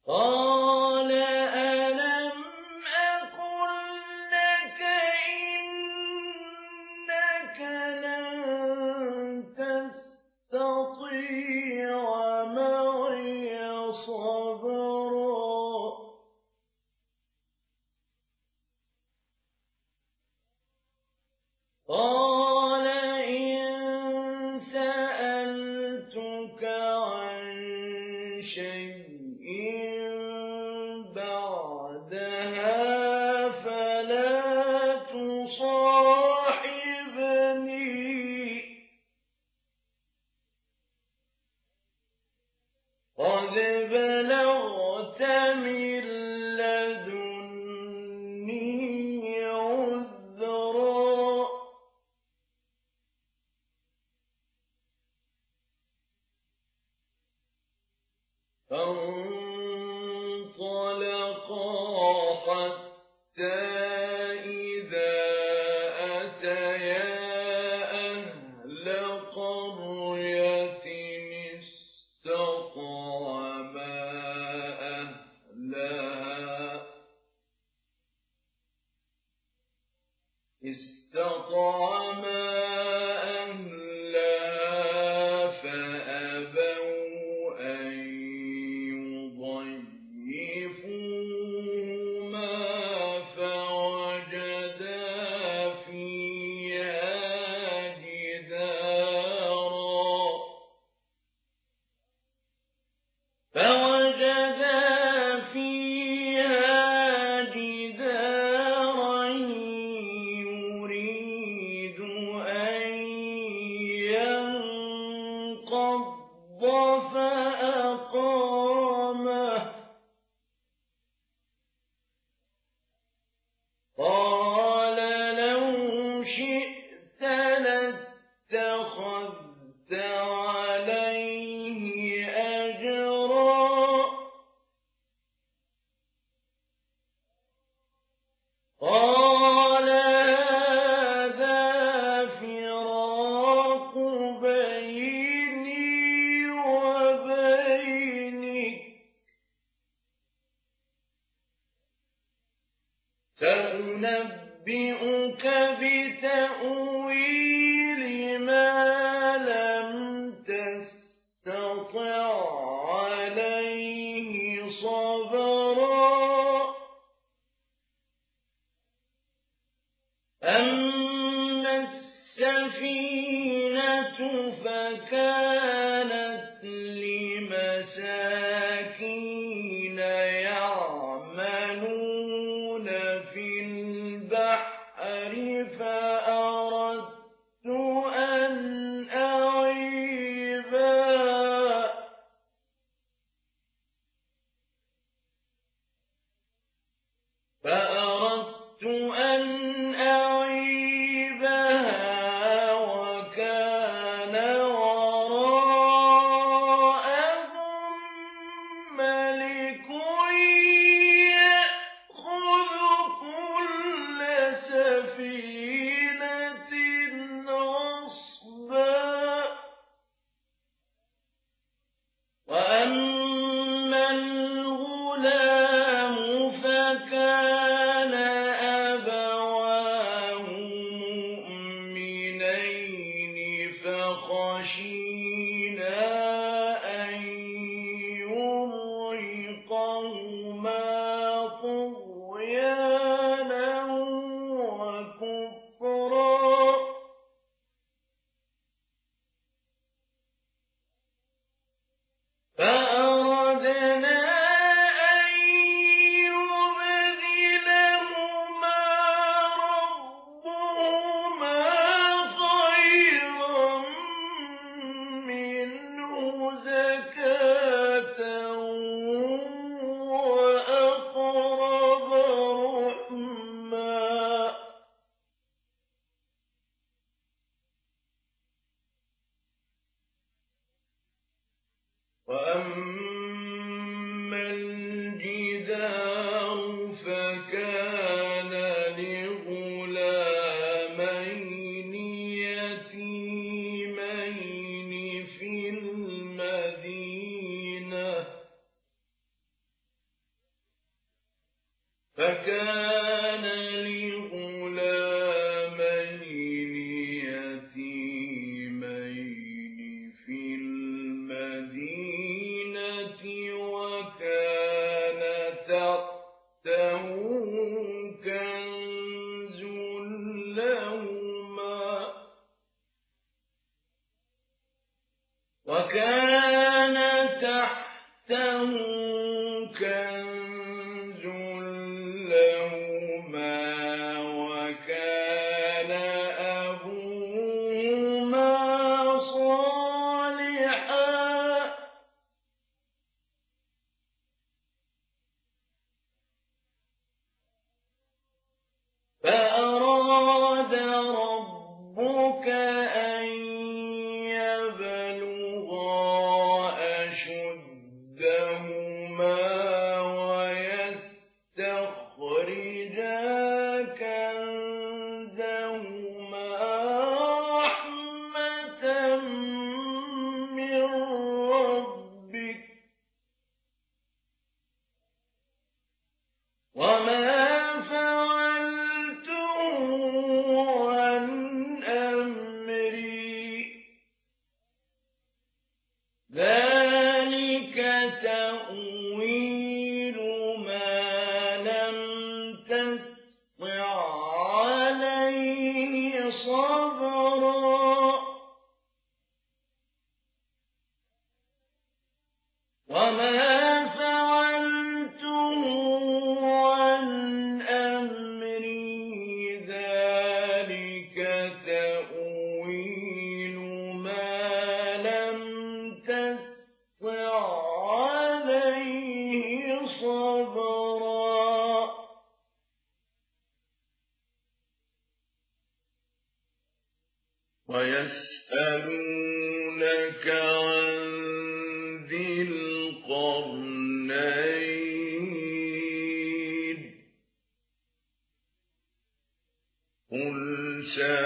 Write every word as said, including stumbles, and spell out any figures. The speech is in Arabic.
قال ألم أقل لك إنك لن تستطيع معي صبرا قال إن سألتك عن شيء بعدها فلا تصاحبني قد بلغت من لدني عذرا فانطلقا حتى إذا أتيا أهل قرية استطعما أهلها استطعما أهلها فأبوا أن يضيفوهما فوجدا فيها جدارا فوجدا فيها جدارا يريد أن ينقض فأقامه قال لو شئت لاتخذت عليه أجرا قال هذا فراق بيني وبينك سأنبئك بتأويل ما لم تستطع عليه صبرا أما السفينة فكانت لمساكين يعملون في البحر فأردت أن أعيبها فأردت أن أعيبها وكان وراءهم ملك يأخذ كل سفينة غصبا وأما الغلام فكان أبواه مؤمنين فخشينا أن يرهقهما فكان لغلامين يتيمين في المدينة وكان تحته كنز لهما وكان تحته كنز لهما وكان أبوهما صالحا فأراد ربك أن يبلغا أشدهما ويستخرجا كنزهما رحمة من ربك وما ذلك تأويل ما لم تسطع عليه صبرا وما فعلته عن أمري ذلك تأويل ما لم تسطع عليه صبرا ويسألونك عن ذي القرنين قل